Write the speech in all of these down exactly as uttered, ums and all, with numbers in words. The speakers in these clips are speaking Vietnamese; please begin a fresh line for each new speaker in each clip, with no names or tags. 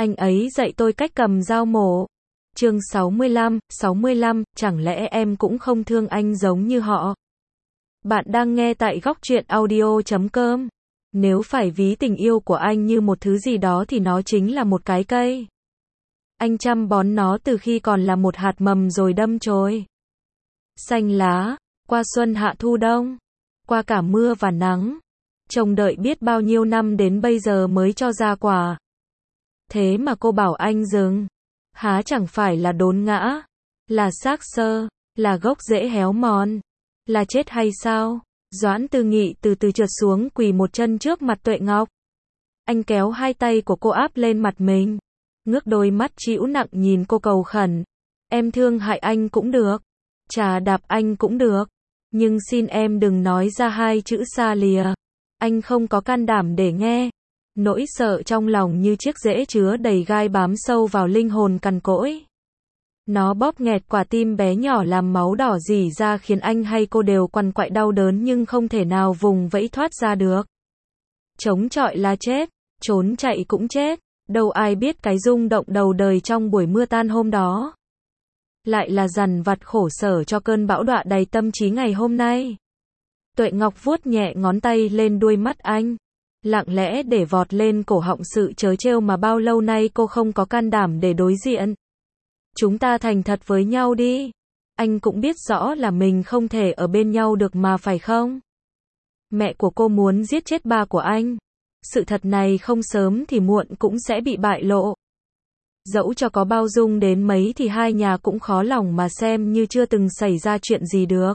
Anh ấy dạy tôi cách cầm dao mổ. Chương sáu mươi lăm, sáu mươi lăm, chẳng lẽ em cũng không thương anh giống như họ? Bạn đang nghe tại góc truyện audio chấm com. Nếu phải ví tình yêu của anh như một thứ gì đó thì nó chính là một cái cây. Anh chăm bón nó từ khi còn là một hạt mầm rồi đâm chồi. Xanh lá, qua xuân hạ thu đông, qua cả mưa và nắng. Trông đợi biết bao nhiêu năm đến bây giờ mới cho ra quả. Thế mà cô bảo anh dừng. Há chẳng phải là đốn ngã, là xác xơ, là gốc rễ héo mòn, là chết hay sao? Doãn Tư Nghị từ từ trượt xuống quỳ một chân trước mặt Tuệ Ngọc. Anh kéo hai tay của cô áp lên mặt mình, ngước đôi mắt trĩu nặng nhìn cô cầu khẩn. Em thương hại anh cũng được, chà đạp anh cũng được, nhưng xin em đừng nói ra hai chữ xa lìa. Anh không có can đảm để nghe. Nỗi sợ trong lòng như chiếc rễ chứa đầy gai bám sâu vào linh hồn cằn cỗi. Nó bóp nghẹt quả tim bé nhỏ làm máu đỏ rỉ ra khiến anh hay cô đều quằn quại đau đớn nhưng không thể nào vùng vẫy thoát ra được. Chống chọi là chết, trốn chạy cũng chết, đâu ai biết cái rung động đầu đời trong buổi mưa tan hôm đó. Lại là dằn vặt khổ sở cho cơn bão đọa đầy tâm trí ngày hôm nay. Tuệ Ngọc vuốt nhẹ ngón tay lên đuôi mắt anh, lặng lẽ để vọt lên cổ họng sự trớ trêu mà bao lâu nay cô không có can đảm để đối diện. Chúng ta thành thật với nhau đi. Anh cũng biết rõ là mình không thể ở bên nhau được mà phải không? Mẹ của cô muốn giết chết ba của anh. Sự thật này không sớm thì muộn cũng sẽ bị bại lộ. Dẫu cho có bao dung đến mấy thì hai nhà cũng khó lòng mà xem như chưa từng xảy ra chuyện gì được.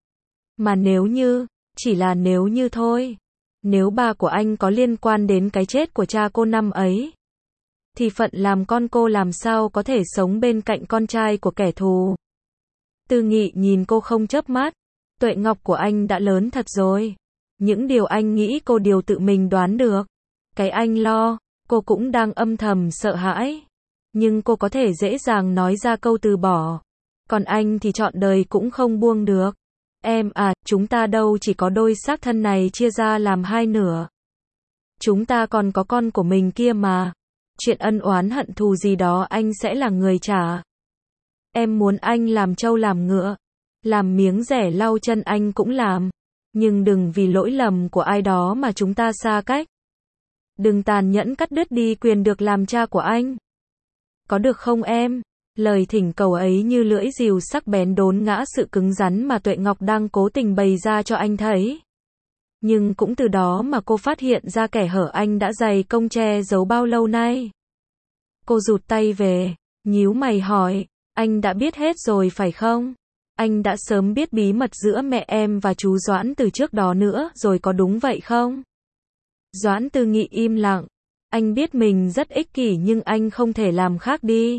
Mà nếu như, chỉ là nếu như thôi. Nếu ba của anh có liên quan đến cái chết của cha cô năm ấy, thì phận làm con cô làm sao có thể sống bên cạnh con trai của kẻ thù. Tư Nghị nhìn cô không chớp mắt. Tuệ Ngọc của anh đã lớn thật rồi. Những điều anh nghĩ cô đều tự mình đoán được. Cái anh lo, cô cũng đang âm thầm sợ hãi. Nhưng cô có thể dễ dàng nói ra câu từ bỏ. Còn anh thì trọn đời cũng không buông được. Em à, chúng ta đâu chỉ có đôi xác thân này chia ra làm hai nửa. Chúng ta còn có con của mình kia mà. Chuyện ân oán hận thù gì đó anh sẽ là người trả. Em muốn anh làm trâu làm ngựa, làm miếng rẻ lau chân anh cũng làm. Nhưng đừng vì lỗi lầm của ai đó mà chúng ta xa cách. Đừng tàn nhẫn cắt đứt đi quyền được làm cha của anh. Có được không em? Lời thỉnh cầu ấy như lưỡi rìu sắc bén đốn ngã sự cứng rắn mà Tuệ Ngọc đang cố tình bày ra cho anh thấy. Nhưng cũng từ đó mà cô phát hiện ra kẻ hở anh đã dày công che giấu bao lâu nay. Cô rụt tay về, nhíu mày hỏi, anh đã biết hết rồi phải không? Anh đã sớm biết bí mật giữa mẹ em và chú Doãn từ trước đó nữa rồi có đúng vậy không? Doãn Tư Nghị im lặng. Anh biết mình rất ích kỷ nhưng anh không thể làm khác đi.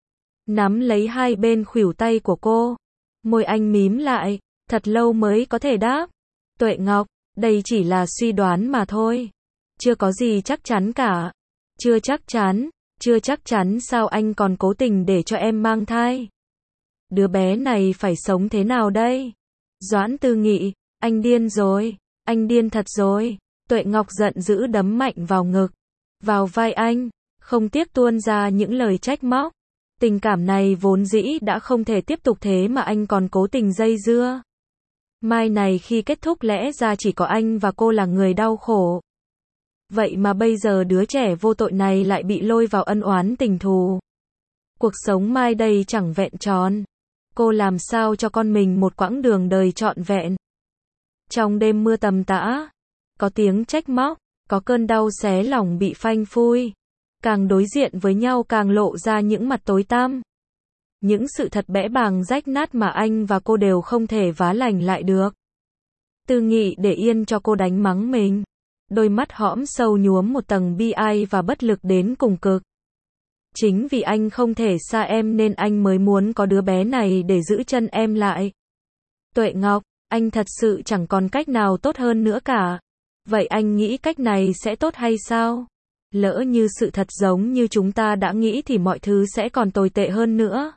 Nắm lấy hai bên khuỷu tay của cô. Môi anh mím lại, thật lâu mới có thể đáp. Tuệ Ngọc, đây chỉ là suy đoán mà thôi. Chưa có gì chắc chắn cả. Chưa chắc chắn, chưa chắc chắn sao anh còn cố tình để cho em mang thai? Đứa bé này phải sống thế nào đây? Doãn Tư Nghị, anh điên rồi, anh điên thật rồi. Tuệ Ngọc giận dữ đấm mạnh vào ngực, vào vai anh, không tiếc tuôn ra những lời trách móc. Tình cảm này vốn dĩ đã không thể tiếp tục thế mà anh còn cố tình dây dưa. Mai này khi kết thúc lẽ ra chỉ có anh và cô là người đau khổ. Vậy mà bây giờ đứa trẻ vô tội này lại bị lôi vào ân oán tình thù. Cuộc sống mai đây chẳng vẹn tròn. Cô làm sao cho con mình một quãng đường đời trọn vẹn. Trong đêm mưa tầm tã, có tiếng trách móc, có cơn đau xé lòng bị phanh phui. Càng đối diện với nhau càng lộ ra những mặt tối tăm. Những sự thật bẽ bàng rách nát mà anh và cô đều không thể vá lành lại được. Tư Nghị để yên cho cô đánh mắng mình. Đôi mắt hõm sâu nhuốm một tầng bi ai và bất lực đến cùng cực. Chính vì anh không thể xa em nên anh mới muốn có đứa bé này để giữ chân em lại. Tuệ Ngọc, anh thật sự chẳng còn cách nào tốt hơn nữa cả. Vậy anh nghĩ cách này sẽ tốt hay sao? Lỡ như sự thật giống như chúng ta đã nghĩ thì mọi thứ sẽ còn tồi tệ hơn nữa.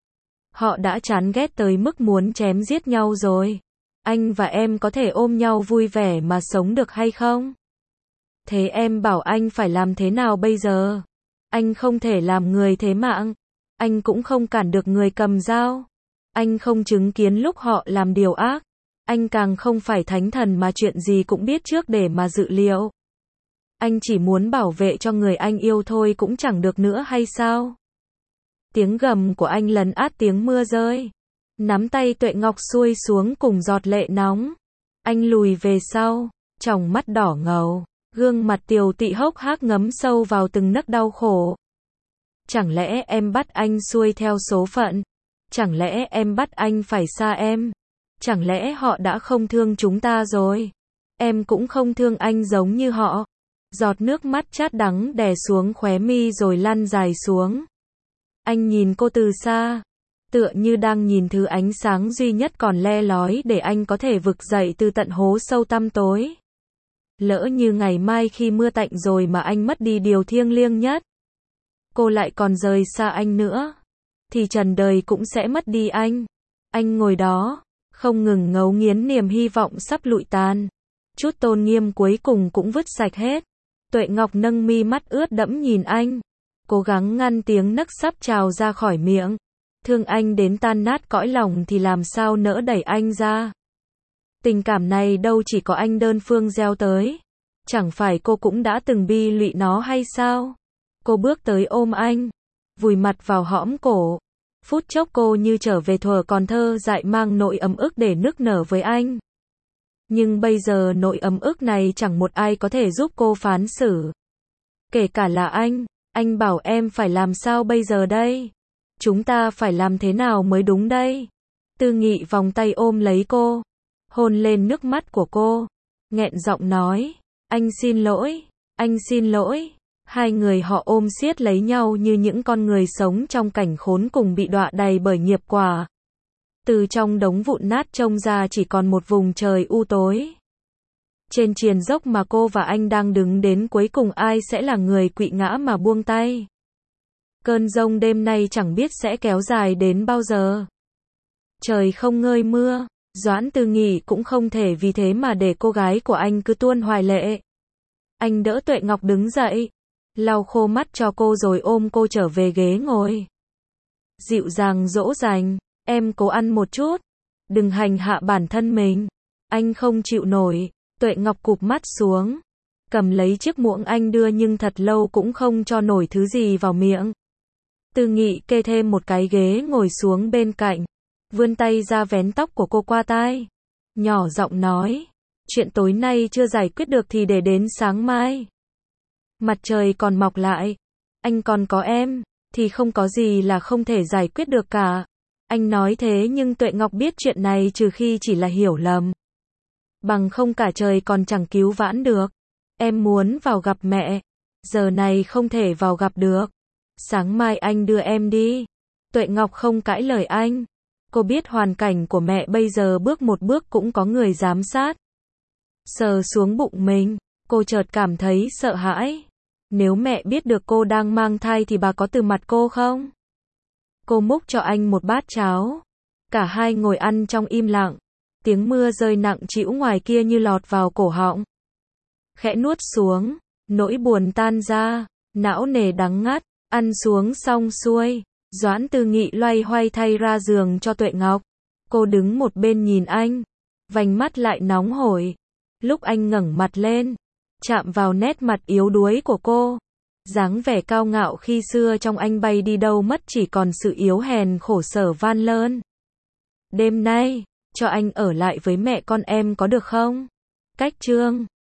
Họ đã chán ghét tới mức muốn chém giết nhau rồi. Anh và em có thể ôm nhau vui vẻ mà sống được hay không? Thế em bảo anh phải làm thế nào bây giờ? Anh không thể làm người thế mạng. Anh cũng không cản được người cầm dao. Anh không chứng kiến lúc họ làm điều ác. Anh càng không phải thánh thần mà chuyện gì cũng biết trước để mà dự liệu. Anh chỉ muốn bảo vệ cho người anh yêu thôi cũng chẳng được nữa hay sao? Tiếng gầm của anh lấn át tiếng mưa rơi. Nắm tay Tuệ Ngọc xuôi xuống cùng giọt lệ nóng. Anh lùi về sau, tròng mắt đỏ ngầu, gương mặt tiều tị hốc hác ngấm sâu vào từng nấc đau khổ. Chẳng lẽ em bắt anh xuôi theo số phận? Chẳng lẽ em bắt anh phải xa em? Chẳng lẽ họ đã không thương chúng ta rồi? Em cũng không thương anh giống như họ. Giọt nước mắt chát đắng đè xuống khóe mi rồi lăn dài xuống. Anh nhìn cô từ xa, tựa như đang nhìn thứ ánh sáng duy nhất còn le lói để anh có thể vực dậy từ tận hố sâu tăm tối. Lỡ như ngày mai khi mưa tạnh rồi mà anh mất đi điều thiêng liêng nhất, cô lại còn rời xa anh nữa, thì trần đời cũng sẽ mất đi anh. Anh ngồi đó, không ngừng ngấu nghiến niềm hy vọng sắp lụi tàn. Chút tôn nghiêm cuối cùng cũng vứt sạch hết. Tuệ Ngọc nâng mi mắt ướt đẫm nhìn anh, cố gắng ngăn tiếng nấc sắp trào ra khỏi miệng. Thương anh đến tan nát cõi lòng thì làm sao nỡ đẩy anh ra. Tình cảm này đâu chỉ có anh đơn phương gieo tới. Chẳng phải cô cũng đã từng bi lụy nó hay sao? Cô bước tới ôm anh, vùi mặt vào hõm cổ. Phút chốc cô như trở về thuở còn thơ dại mang nỗi ấm ức để nức nở với anh. Nhưng bây giờ nỗi ấm ức này chẳng một ai có thể giúp cô phán xử. Kể cả là anh, anh bảo em phải làm sao bây giờ đây? Chúng ta phải làm thế nào mới đúng đây? Tư Nghị vòng tay ôm lấy cô, hôn lên nước mắt của cô, nghẹn giọng nói, anh xin lỗi, anh xin lỗi. Hai người họ ôm siết lấy nhau như những con người sống trong cảnh khốn cùng bị đọa đầy bởi nghiệp quả. Từ trong đống vụn nát trông ra chỉ còn một vùng trời u tối. Trên triền dốc mà cô và anh đang đứng đến cuối cùng ai sẽ là người quỵ ngã mà buông tay. Cơn giông đêm nay chẳng biết sẽ kéo dài đến bao giờ. Trời không ngơi mưa, Doãn Tư Nghị cũng không thể vì thế mà để cô gái của anh cứ tuôn hoài lệ. Anh đỡ Tuệ Ngọc đứng dậy, lau khô mắt cho cô rồi ôm cô trở về ghế ngồi. Dịu dàng dỗ dành, em cố ăn một chút, đừng hành hạ bản thân mình. Anh không chịu nổi. Tuệ Ngọc cụp mắt xuống, cầm lấy chiếc muỗng anh đưa nhưng thật lâu cũng không cho nổi thứ gì vào miệng. Tư Nghị kê thêm một cái ghế ngồi xuống bên cạnh, vươn tay ra vén tóc của cô qua tai, nhỏ giọng nói, chuyện tối nay chưa giải quyết được thì để đến sáng mai. Mặt trời còn mọc lại, anh còn có em, thì không có gì là không thể giải quyết được cả. Anh nói thế nhưng Tuệ Ngọc biết chuyện này trừ khi chỉ là hiểu lầm. Bằng không cả trời còn chẳng cứu vãn được. Em muốn vào gặp mẹ, giờ này không thể vào gặp được. Sáng mai anh đưa em đi. Tuệ Ngọc không cãi lời anh. Cô biết hoàn cảnh của mẹ bây giờ bước một bước cũng có người giám sát. Sờ xuống bụng mình, cô chợt cảm thấy sợ hãi. Nếu mẹ biết được cô đang mang thai thì bà có từ mặt cô không? Cô múc cho anh một bát cháo. Cả hai ngồi ăn trong im lặng. Tiếng mưa rơi nặng trĩu ngoài kia như lọt vào cổ họng. Khẽ nuốt xuống, nỗi buồn tan ra, não nề đắng ngắt, ăn xuống xong xuôi, Doãn Tư Nghị loay hoay thay ra giường cho Tuệ Ngọc. Cô đứng một bên nhìn anh, vành mắt lại nóng hổi. Lúc anh ngẩng mặt lên, chạm vào nét mặt yếu đuối của cô, dáng vẻ cao ngạo khi xưa trong anh bay đi đâu mất chỉ còn sự yếu hèn khổ sở van lơn. Đêm nay, cho anh ở lại với mẹ con em có được không? Cách chương